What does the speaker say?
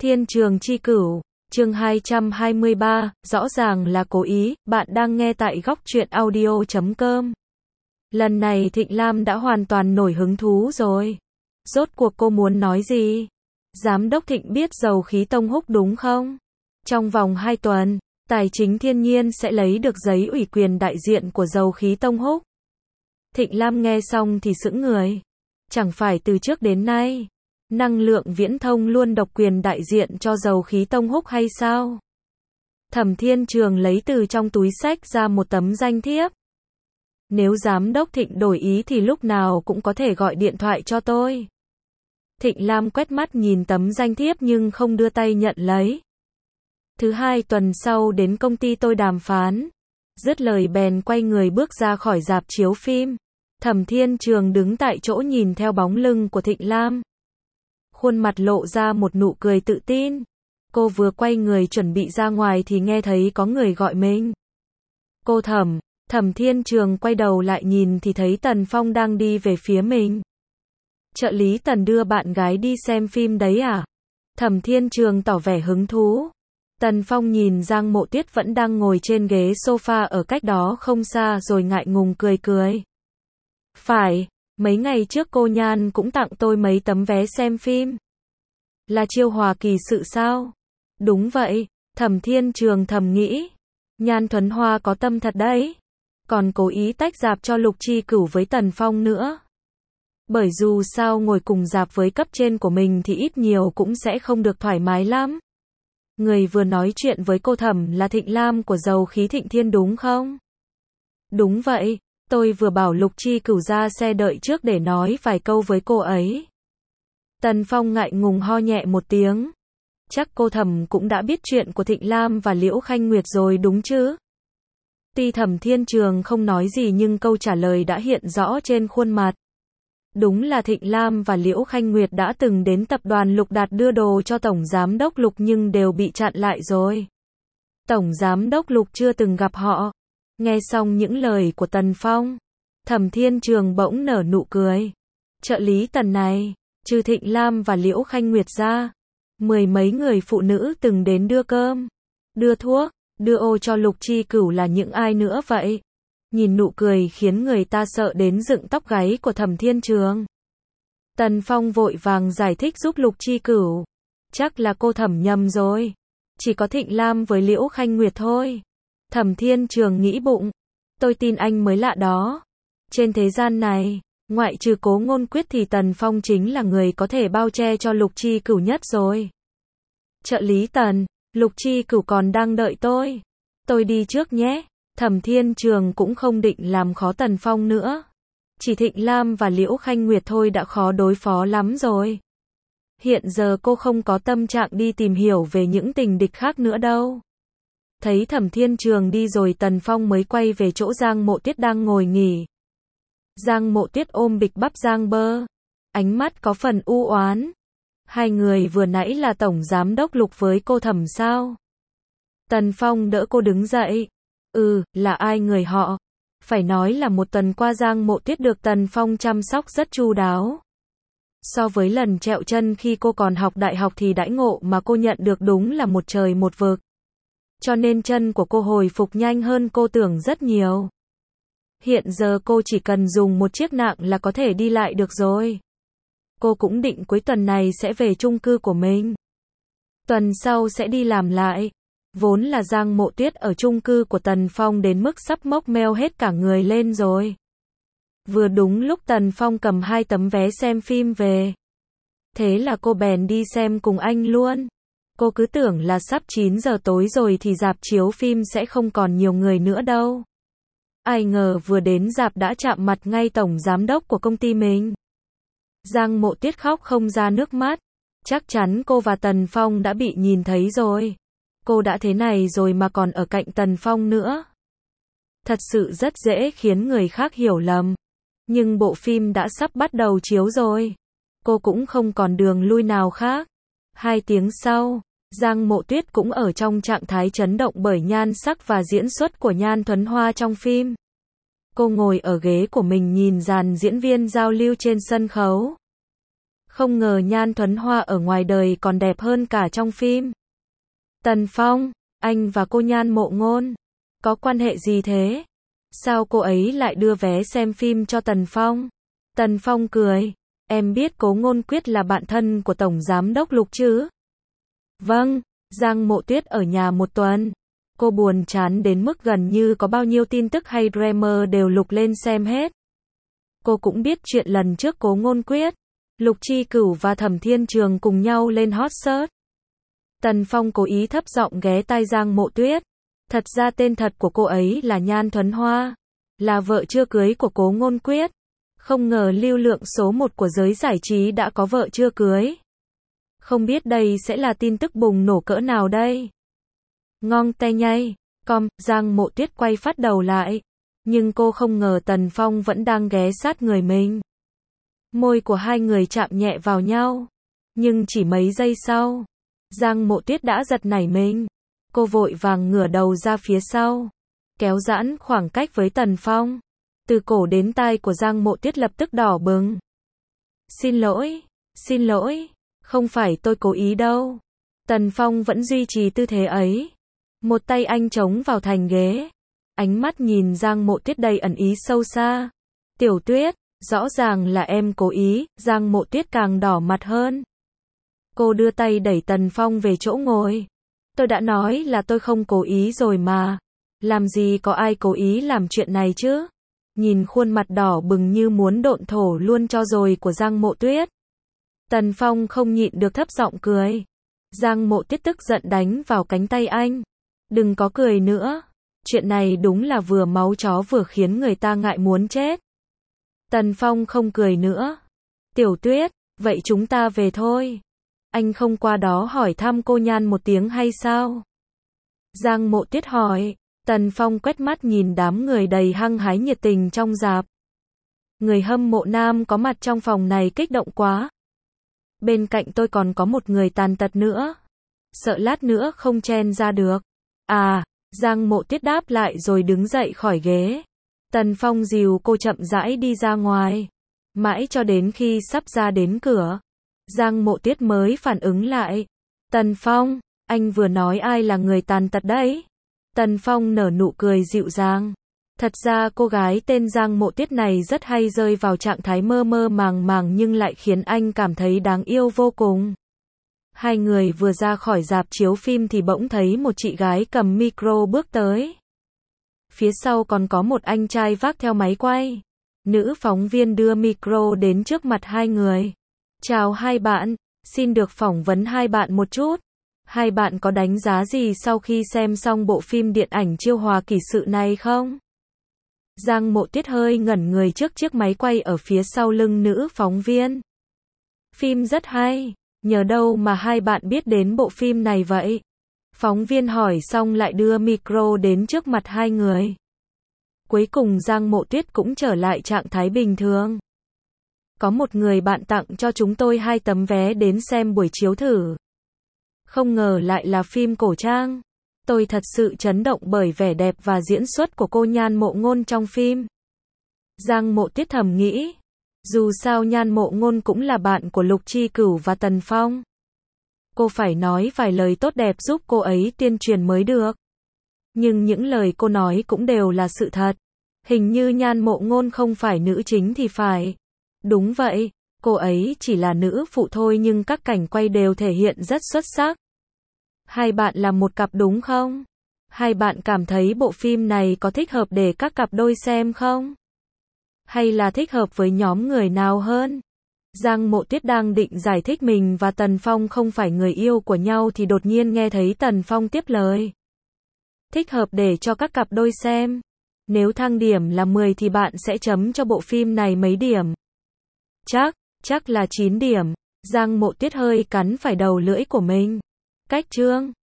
Thiên Trường Chi Cửu, chương 223, rõ ràng là cố ý, bạn đang nghe tại góc truyện audio.com. Lần này Thịnh Lam đã hoàn toàn nổi hứng thú rồi. Rốt cuộc cô muốn nói gì? Giám đốc Thịnh biết dầu khí Tông Húc đúng không? Trong vòng 2 tuần, Tài chính Thiên Nhiên sẽ lấy được giấy ủy quyền đại diện của dầu khí Tông Húc. Thịnh Lam nghe xong thì sững người. Chẳng phải từ trước đến nay, năng lượng viễn thông luôn độc quyền đại diện cho dầu khí Tông Húc hay sao? Thẩm Thiên Trường lấy từ trong túi xách ra một tấm danh thiếp. Nếu giám đốc Thịnh đổi ý thì lúc nào cũng có thể gọi điện thoại cho tôi. Thịnh Lam quét mắt nhìn tấm danh thiếp nhưng không đưa tay nhận lấy. Thứ 2 tuần sau đến công ty tôi đàm phán. Dứt lời bèn quay người bước ra khỏi rạp chiếu phim. Thẩm Thiên Trường đứng tại chỗ nhìn theo bóng lưng của Thịnh Lam. Khuôn mặt lộ ra một nụ cười tự tin. Cô vừa quay người chuẩn bị ra ngoài thì nghe thấy có người gọi mình. Cô Thẩm. Thẩm Thiên Trường quay đầu lại nhìn thì thấy Tần Phong đang đi về phía mình. Trợ lý Tần đưa bạn gái đi xem phim đấy à? Thẩm Thiên Trường tỏ vẻ hứng thú. Tần Phong nhìn Giang Mộ Tuyết vẫn đang ngồi trên ghế sofa ở cách đó không xa rồi ngại ngùng cười cười. Phải, mấy ngày trước cô Nhan cũng tặng tôi mấy tấm vé xem phim. Là chiêu hòa kỳ sự sao? Đúng vậy, Thẩm Thiên Trường thầm nghĩ. Nhan Thuấn Hoa có tâm thật đấy. Còn cố ý tách rạp cho Lục Chi Cửu với Tần Phong nữa. Bởi dù sao ngồi cùng rạp với cấp trên của mình thì ít nhiều cũng sẽ không được thoải mái lắm. Người vừa nói chuyện với cô Thẩm là Thịnh Lam của dầu khí Thịnh Thiên đúng không? Đúng vậy, tôi vừa bảo Lục Chi Cửu ra xe đợi trước để nói vài câu với cô ấy. Tần Phong ngại ngùng ho nhẹ một tiếng. Chắc cô Thẩm cũng đã biết chuyện của Thịnh Lam và Liễu Khanh Nguyệt rồi đúng chứ? Tuy Thẩm Thiên Trường không nói gì nhưng câu trả lời đã hiện rõ trên khuôn mặt. Đúng là Thịnh Lam và Liễu Khanh Nguyệt đã từng đến tập đoàn Lục Đạt đưa đồ cho Tổng Giám đốc Lục nhưng đều bị chặn lại rồi. Tổng Giám đốc Lục chưa từng gặp họ. Nghe xong những lời của Tần Phong, Thẩm Thiên Trường bỗng nở nụ cười. Trợ lý Tần này, trừ Thịnh Lam và Liễu Khanh Nguyệt ra, 10 mấy người phụ nữ từng đến đưa cơm, đưa thuốc, đưa ô cho Lục Chi Cửu là những ai nữa vậy? Nhìn nụ cười khiến người ta sợ đến dựng tóc gáy của Thẩm Thiên Trường. Tần Phong vội vàng giải thích giúp Lục Chi Cửu. Chắc là cô Thẩm nhầm rồi. Chỉ có Thịnh Lam với Liễu Khanh Nguyệt thôi. Thẩm Thiên Trường nghĩ bụng. Tôi tin anh mới lạ đó. Trên thế gian này, ngoại trừ Cố Ngôn Quyết thì Tần Phong chính là người có thể bao che cho Lục Chi Cửu nhất rồi. Trợ lý Tần, Lục Chi Cửu còn đang đợi tôi. Tôi đi trước nhé. Thẩm Thiên Trường cũng không định làm khó Tần Phong nữa. Chỉ Thịnh Lam và Liễu Khanh Nguyệt thôi đã khó đối phó lắm rồi. Hiện giờ cô không có tâm trạng đi tìm hiểu về những tình địch khác nữa đâu. Thấy Thẩm Thiên Trường đi rồi Tần Phong mới quay về chỗ Giang Mộ Tuyết đang ngồi nghỉ. Giang Mộ Tuyết ôm bịch bắp Giang Bơ. Ánh mắt có phần u oán. Hai người vừa nãy là Tổng Giám đốc Lục với cô Thẩm sao? Tần Phong đỡ cô đứng dậy. Là ai người họ? Phải nói là một tuần qua Giang Mộ Tuyết được Tần Phong chăm sóc rất chu đáo. So với lần trẹo chân khi cô còn học đại học thì đãi ngộ mà cô nhận được đúng là một trời một vực. Cho nên chân của cô hồi phục nhanh hơn cô tưởng rất nhiều. Hiện giờ cô chỉ cần dùng một chiếc nạng là có thể đi lại được rồi. Cô cũng định cuối tuần này sẽ về chung cư của mình. Tuần sau sẽ đi làm lại. Vốn là Giang Mộ Tuyết ở chung cư của Tần Phong đến mức sắp mốc meo hết cả người lên rồi. Vừa đúng lúc Tần Phong cầm 2 tấm vé xem phim về. Thế là cô bèn đi xem cùng anh luôn. Cô cứ tưởng là sắp 9 giờ tối rồi thì rạp chiếu phim sẽ không còn nhiều người nữa đâu. Ai ngờ vừa đến rạp đã chạm mặt ngay Tổng Giám đốc của công ty mình. Giang Mộ Tuyết khóc không ra nước mắt. Chắc chắn cô và Tần Phong đã bị nhìn thấy rồi. Cô đã thế này rồi mà còn ở cạnh Tần Phong nữa. Thật sự rất dễ khiến người khác hiểu lầm. Nhưng bộ phim đã sắp bắt đầu chiếu rồi. Cô cũng không còn đường lui nào khác. 2 tiếng sau, Giang Mộ Tuyết cũng ở trong trạng thái chấn động bởi nhan sắc và diễn xuất của Nhan Thuấn Hoa trong phim. Cô ngồi ở ghế của mình nhìn dàn diễn viên giao lưu trên sân khấu. Không ngờ Nhan Thuấn Hoa ở ngoài đời còn đẹp hơn cả trong phim. Tần Phong, anh và cô Nhan Mộ Ngôn, có quan hệ gì thế? Sao cô ấy lại đưa vé xem phim cho Tần Phong? Tần Phong cười, em biết Cố Ngôn Quyết là bạn thân của Tổng Giám đốc Lục chứ? Vâng, Giang Mộ Tuyết ở nhà một tuần. Cô buồn chán đến mức gần như có bao nhiêu tin tức hay drama đều lục lên xem hết. Cô cũng biết chuyện lần trước Cố Ngôn Quyết, Lục Chi Cửu và Thẩm Thiên Trường cùng nhau lên hot search. Tần Phong cố ý thấp giọng ghé tai Giang Mộ Tuyết. Thật ra tên thật của cô ấy là Nhan Thuấn Hoa, là vợ chưa cưới của Cố Ngôn Quyết. Không ngờ lưu lượng số 1 của giới giải trí đã có vợ chưa cưới. Không biết đây sẽ là tin tức bùng nổ cỡ nào đây? Ngong te nhây, Giang Mộ Tuyết quay phát đầu lại. Nhưng cô không ngờ Tần Phong vẫn đang ghé sát người mình. Môi của hai người chạm nhẹ vào nhau. Nhưng chỉ mấy giây sau, Giang Mộ Tuyết đã giật nảy mình. Cô vội vàng ngửa đầu ra phía sau, kéo giãn khoảng cách với Tần Phong. Từ cổ đến tai của Giang Mộ Tuyết lập tức đỏ bừng. Xin lỗi, không phải tôi cố ý đâu. Tần Phong vẫn duy trì tư thế ấy. Một tay anh chống vào thành ghế. Ánh mắt nhìn Giang Mộ Tuyết đầy ẩn ý sâu xa. Tiểu Tuyết, rõ ràng là em cố ý. Giang Mộ Tuyết càng đỏ mặt hơn. Cô đưa tay đẩy Tần Phong về chỗ ngồi. Tôi đã nói là tôi không cố ý rồi mà. Làm gì có ai cố ý làm chuyện này chứ? Nhìn khuôn mặt đỏ bừng như muốn độn thổ luôn cho rồi của Giang Mộ Tuyết. Tần Phong không nhịn được thấp giọng cười. Giang Mộ Tuyết tức giận đánh vào cánh tay anh. Đừng có cười nữa. Chuyện này đúng là vừa máu chó vừa khiến người ta ngại muốn chết. Tần Phong không cười nữa. Tiểu Tuyết, vậy chúng ta về thôi. Anh không qua đó hỏi thăm cô Nhan một tiếng hay sao? Giang Mộ Tuyết hỏi. Tần Phong quét mắt nhìn đám người đầy hăng hái nhiệt tình trong rạp. Người hâm mộ nam có mặt trong phòng này kích động quá. Bên cạnh tôi còn có một người tàn tật nữa. Sợ lát nữa không chen ra được. À, Giang Mộ Tuyết đáp lại rồi đứng dậy khỏi ghế. Tần Phong dìu cô chậm rãi đi ra ngoài. Mãi cho đến khi sắp ra đến cửa, Giang Mộ Tuyết mới phản ứng lại. Tần Phong, anh vừa nói ai là người tàn tật đấy? Tần Phong nở nụ cười dịu dàng. Thật ra cô gái tên Giang Mộ Tuyết này rất hay rơi vào trạng thái mơ mơ màng màng nhưng lại khiến anh cảm thấy đáng yêu vô cùng. Hai người vừa ra khỏi rạp chiếu phim thì bỗng thấy một chị gái cầm micro bước tới. Phía sau còn có một anh trai vác theo máy quay. Nữ phóng viên đưa micro đến trước mặt hai người. Chào hai bạn, xin được phỏng vấn hai bạn một chút. Hai bạn có đánh giá gì sau khi xem xong bộ phim điện ảnh Chiêu Hòa Kỷ Sự này không? Giang Mộ Tuyết hơi ngẩn người trước chiếc máy quay ở phía sau lưng nữ phóng viên. Phim rất hay, nhờ đâu mà hai bạn biết đến bộ phim này vậy? Phóng viên hỏi xong lại đưa micro đến trước mặt hai người. Cuối cùng Giang Mộ Tuyết cũng trở lại trạng thái bình thường. Có một người bạn tặng cho chúng tôi 2 tấm vé đến xem buổi chiếu thử. Không ngờ lại là phim cổ trang. Tôi thật sự chấn động bởi vẻ đẹp và diễn xuất của cô Nhan Mộ Ngôn trong phim. Giang Mộ Tuyết thầm nghĩ. Dù sao Nhan Mộ Ngôn cũng là bạn của Lục Chi Cửu và Tần Phong. Cô phải nói vài lời tốt đẹp giúp cô ấy tuyên truyền mới được. Nhưng những lời cô nói cũng đều là sự thật. Hình như Nhan Mộ Ngôn không phải nữ chính thì phải. Đúng vậy, cô ấy chỉ là nữ phụ thôi nhưng các cảnh quay đều thể hiện rất xuất sắc. Hai bạn là một cặp đúng không? Hai bạn cảm thấy bộ phim này có thích hợp để các cặp đôi xem không? Hay là thích hợp với nhóm người nào hơn? Giang Mộ Tuyết đang định giải thích mình và Tần Phong không phải người yêu của nhau thì đột nhiên nghe thấy Tần Phong tiếp lời. Thích hợp để cho các cặp đôi xem. Nếu thang điểm là 10 thì bạn sẽ chấm cho bộ phim này mấy điểm? Chắc là 9 điểm. Giang Mộ Tuyết hơi cắn phải đầu lưỡi của mình. Cách chương